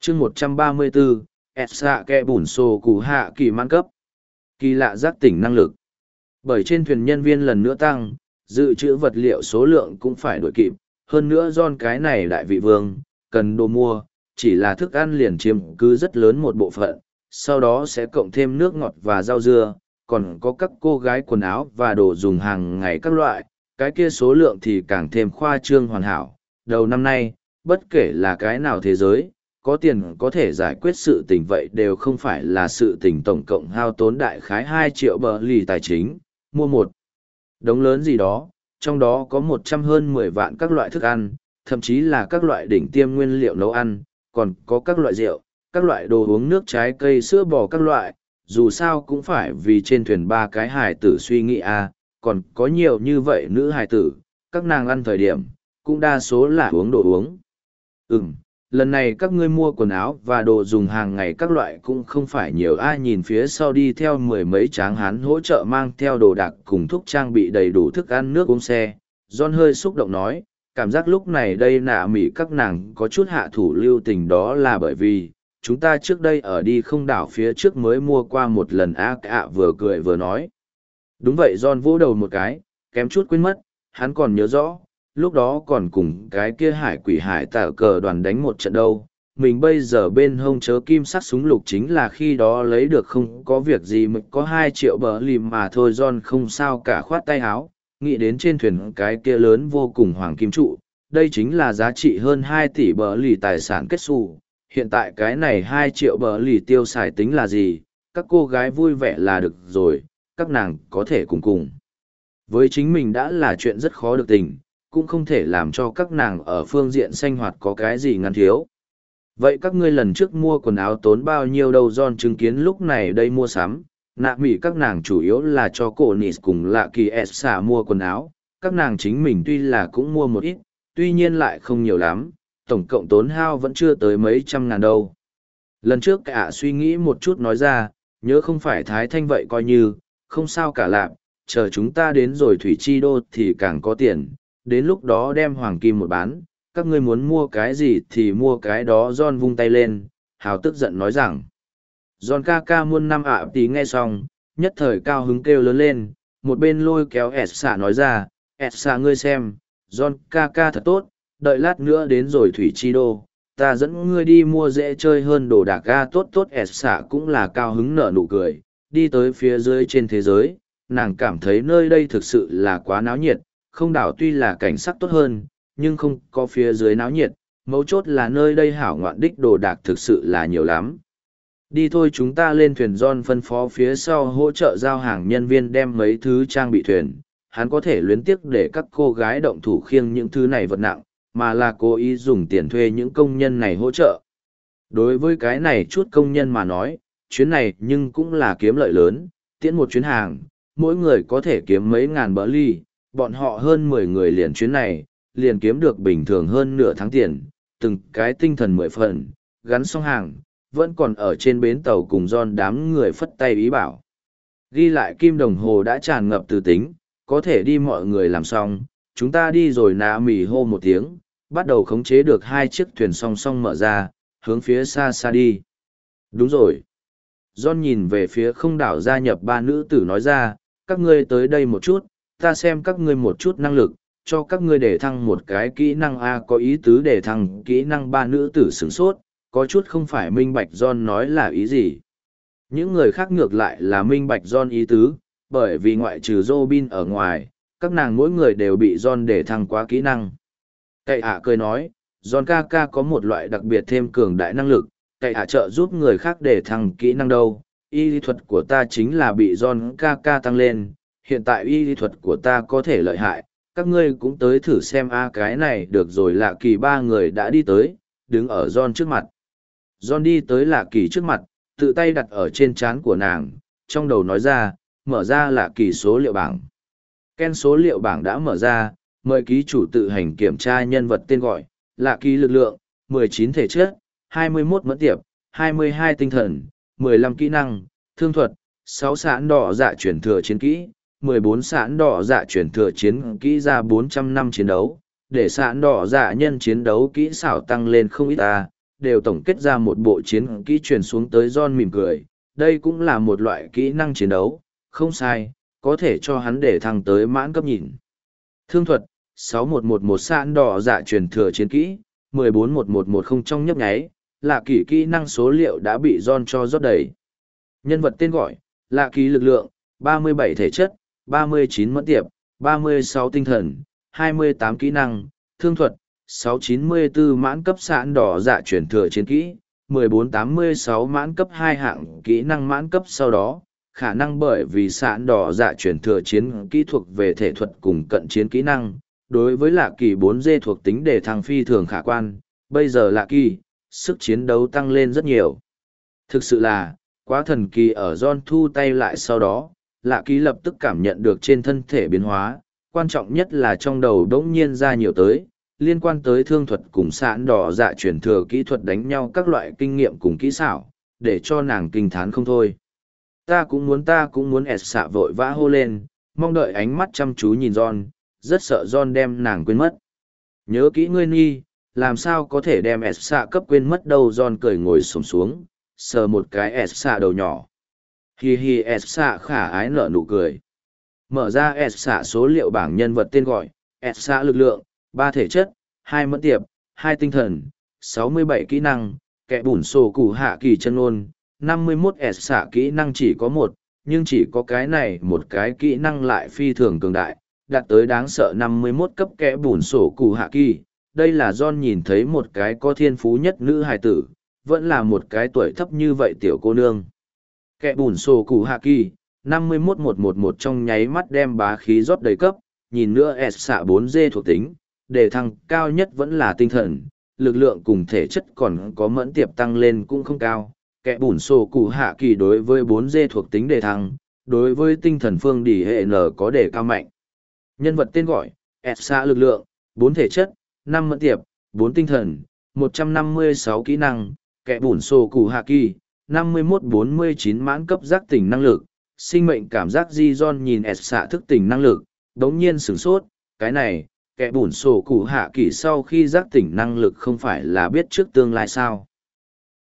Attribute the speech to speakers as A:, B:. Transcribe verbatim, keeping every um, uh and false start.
A: chương một trăm ba mươi bốn, ẹt xạ kẹ bùn sổ củ hạ kỳ mãn cấp. Kỳ lạ giác tỉnh năng lực. Bởi trên thuyền nhân viên lần nữa tăng, dự trữ vật liệu số lượng cũng phải đuổi kịp. Hơn nữa John cái này đại vị vương, cần đồ mua, chỉ là thức ăn liền chiếm cứ rất lớn một bộ phận. Sau đó sẽ cộng thêm nước ngọt và rau dưa, còn có các cô gái quần áo và đồ dùng hàng ngày các loại. Cái kia số lượng thì càng thêm khoa trương hoàn hảo. Đầu năm nay, bất kể là cái nào thế giới, có tiền có thể giải quyết sự tình vậy đều không phải là sự tình tổng cộng hao tốn đại khái hai triệu bờ lì tài chính, mua một đống lớn gì đó, trong đó có một trăm hơn mười vạn các loại thức ăn, thậm chí là các loại đỉnh tiêm nguyên liệu nấu ăn, còn có các loại rượu, các loại đồ uống nước trái cây sữa bò các loại, dù sao cũng phải vì trên thuyền ba cái hài tử suy nghĩ à, còn có nhiều như vậy nữ hài tử, các nàng ăn thời điểm, cũng đa số là uống đồ uống. Ừm, lần này các ngươi mua quần áo và đồ dùng hàng ngày các loại cũng không phải nhiều ai nhìn phía sau đi theo mười mấy tráng hán hỗ trợ mang theo đồ đạc cùng thuốc trang bị đầy đủ thức ăn nước uống xe. John hơi xúc động nói, cảm giác lúc này đây nạ mỉ các nàng có chút hạ thủ lưu tình đó là bởi vì, chúng ta trước đây ở đi không đảo phía trước mới mua qua một lần ác ạ vừa cười vừa nói. Đúng vậy John vỗ đầu một cái, kém chút quên mất, hắn còn nhớ rõ. Lúc đó còn cùng cái kia hải quỷ hải tả cờ đoàn đánh một trận đâu. Mình bây giờ bên hông chớ kim sắc súng lục chính là khi đó lấy được không có việc gì mới có hai triệu bờ lìm mà thôi John không sao cả khoát tay áo, nghĩ đến trên thuyền cái kia lớn vô cùng hoàng kim trụ. Đây chính là giá trị hơn hai tỷ bờ lì tài sản kết xù. Hiện tại cái này hai triệu bờ lì tiêu xài tính là gì, các cô gái vui vẻ là được rồi, các nàng có thể cùng cùng. Với chính mình đã là chuyện rất khó được tình, cũng không thể làm cho các nàng ở phương diện sinh hoạt có cái gì ngăn thiếu. Vậy các ngươi lần trước mua quần áo tốn bao nhiêu đâu John chứng kiến lúc này đây mua sắm, nạ mỉ các nàng chủ yếu là cho cổ nịt cùng lạ kỳ s xả mua quần áo, các nàng chính mình tuy là cũng mua một ít, tuy nhiên lại không nhiều lắm, tổng cộng tốn hao vẫn chưa tới mấy trăm ngàn đâu. Lần trước cả suy nghĩ một chút nói ra, nhớ không phải Thái Thanh vậy coi như, không sao cả lạc, chờ chúng ta đến rồi Thủy Chi Đô thì càng có tiền, đến lúc đó đem hoàng kim một bán, các ngươi muốn mua cái gì thì mua cái đó. John vung tay lên, hào tức giận nói rằng. John ca ca muôn năm ạ tí nghe xong, nhất thời cao hứng kêu lớn lên, một bên lôi kéo ẹt xạ nói ra, ẹt xạ ngươi xem, John ca ca thật tốt, đợi lát nữa đến rồi Thủy Chi Đô, ta dẫn ngươi đi mua dễ chơi hơn đồ đạc ga tốt tốt. ẹt xạ cũng là cao hứng nở nụ cười, đi tới phía dưới trên thế giới, nàng cảm thấy nơi đây thực sự là quá náo nhiệt. Không đảo tuy là cảnh sắc tốt hơn, nhưng không có phía dưới náo nhiệt, mấu chốt là nơi đây hảo ngoạn đích đồ đạc thực sự là nhiều lắm. Đi thôi chúng ta lên thuyền. John phân phó phía sau hỗ trợ giao hàng nhân viên đem mấy thứ trang bị thuyền, hắn có thể luyến tiếc để các cô gái động thủ khiêng những thứ này vật nặng, mà là cố ý dùng tiền thuê những công nhân này hỗ trợ. Đối với cái này chút công nhân mà nói, chuyến này nhưng cũng là kiếm lợi lớn, tiễn một chuyến hàng, mỗi người có thể kiếm mấy ngàn bờ ly. Bọn họ hơn mười người liền chuyến này, liền kiếm được bình thường hơn nửa tháng tiền, từng cái tinh thần mười phần, gắn xong hàng, vẫn còn ở trên bến tàu cùng John đám người phất tay ý bảo. Ghi lại kim đồng hồ đã tràn ngập từ tính, có thể đi mọi người làm xong, chúng ta đi rồi nạ mỉ hô một tiếng, bắt đầu khống chế được hai chiếc thuyền song song mở ra, hướng phía xa xa đi. Đúng rồi. John nhìn về phía không đảo gia nhập ba nữ tử nói ra, các ngươi tới đây một chút, ta xem các ngươi một chút năng lực, cho các ngươi để thăng một cái kỹ năng A. Có ý tứ để thăng kỹ năng. Ba nữ tử sửng sốt, có chút không phải minh bạch John nói là ý gì. Những người khác ngược lại là minh bạch John ý tứ, bởi vì ngoại trừ Robin ở ngoài, các nàng mỗi người đều bị John để thăng quá kỹ năng. Cậy ạ cười nói, John ca ca có một loại đặc biệt thêm cường đại năng lực, cậy ạ trợ giúp người khác để thăng kỹ năng đâu. Y lý thuật của ta chính là bị John ca ca tăng lên, hiện tại y lý thuật của ta có thể lợi hại, các ngươi cũng tới thử xem a. Cái này được rồi. Lạ kỳ ba người đã đi tới, đứng ở John trước mặt. John đi tới Lạ kỳ trước mặt, tự tay đặt ở trên trán của nàng, trong đầu nói ra, mở ra Lạ kỳ số liệu bảng. Ken số liệu bảng đã mở ra, mời ký chủ tự hành kiểm tra nhân vật tên gọi, Lạ kỳ lực lượng, mười chín thể chất, hai mươi mốt mẫn tiệp, hai mươi hai tinh thần, mười lăm kỹ năng, thương thuật, sáu sẵn đỏ dạ chuyển thừa chiến kỹ, mười bốn sẵn đỏ dạ chuyển thừa chiến kỹ ra bốn trăm năm chiến đấu, để sẵn đỏ dạ nhân chiến đấu kỹ xảo tăng lên không ít ta. đều tổng kết ra một bộ chiến kỹ truyền xuống tới John mỉm cười. Đây cũng là một loại kỹ năng chiến đấu, không sai, có thể cho hắn để thăng tới mãn cấp nhìn. Thương thuật, sáu một một một sạn đỏ dạ truyền thừa chiến kỹ, mười bốn một một một không trong nhấp nháy, lạ kỳ kỹ năng số liệu đã bị John cho rót đầy. Nhân vật tên gọi, lạ kỳ lực lượng, ba mươi bảy thể chất, ba mươi chín mẫn tiệp, ba mươi sáu tinh thần, hai mươi tám kỹ năng, thương thuật, sáu chín mươi tư mãn cấp sạn đỏ dạ truyền thừa chiến kỹ, mười bốn tám mươi sáu mãn cấp hai hạng kỹ năng mãn cấp sau đó, khả năng bởi vì sạn đỏ dạ truyền thừa chiến kỹ thuộc về thể thuật cùng cận chiến kỹ năng, đối với lạ kỳ bốn D thuộc tính để thăng phi thường khả quan, bây giờ lạ kỳ, sức chiến đấu tăng lên rất nhiều. Thực sự là, quá thần kỳ ở John thu tay lại sau đó, lạ kỳ lập tức cảm nhận được trên thân thể biến hóa, quan trọng nhất là trong đầu đống nhiên ra nhiều tới, liên quan tới thương thuật cùng sạn đỏ dạ truyền thừa kỹ thuật đánh nhau các loại kinh nghiệm cùng kỹ xảo, để cho nàng kinh thán không thôi. Ta cũng muốn ta cũng muốn ẹt xạ vội vã hô lên, mong đợi ánh mắt chăm chú nhìn John, rất sợ John đem nàng quên mất. Nhớ kỹ ngươi nhi, làm sao có thể đem ẹt xạ cấp quên mất đâu. John cười ngồi xổm xuống, sờ một cái ẹt xạ đầu nhỏ. Hi hi, ẹt xạ khả ái nở nụ cười. Mở ra ẹt xạ số liệu bảng nhân vật tên gọi, ẹt xạ lực lượng, ba thể chất, hai mẫn tiệp, hai tinh thần, sáu mươi bảy kỹ năng, kẻ bùn sổ củ hạ kỳ chân ôn, năm mươi mốt ẹt xạ kỹ năng chỉ có một, nhưng chỉ có cái này một cái kỹ năng lại phi thường cường đại, đạt tới đáng sợ năm mươi mốt cấp kẻ bùn sổ củ hạ kỳ. Đây là John nhìn thấy một cái có thiên phú nhất nữ hài tử, vẫn là một cái tuổi thấp như vậy tiểu cô nương. Kẻ bùn sổ củ hạ kỳ, năm mươi mốt một một một trong nháy mắt đem bá khí rót đầy cấp, nhìn nữa ẹt xạ bốn D thuộc tính, đề thăng cao nhất vẫn là tinh thần, lực lượng cùng thể chất còn có mẫn tiệp tăng lên cũng không cao. Kẻ bùn sổ cụ hạ kỳ đối với bốn D thuộc tính đề thăng, đối với tinh thần phương đỉ hệ N có đề cao mạnh. Nhân vật tên gọi, ẹt xạ lực lượng, bốn thể chất, năm mẫn tiệp, bốn tinh thần, một trăm năm mươi sáu kỹ năng, kẻ bùn sổ cụ hạ kỳ, năm mươi mốt bốn mươi chín mãn cấp giác tỉnh năng lực, sinh mệnh cảm giác di John nhìn ẹt xạ thức tỉnh năng lực, đống nhiên sửng sốt, cái này, kẻ bùn sổ cụ hạ kỳ sau khi giác tỉnh năng lực không phải là biết trước tương lai sao.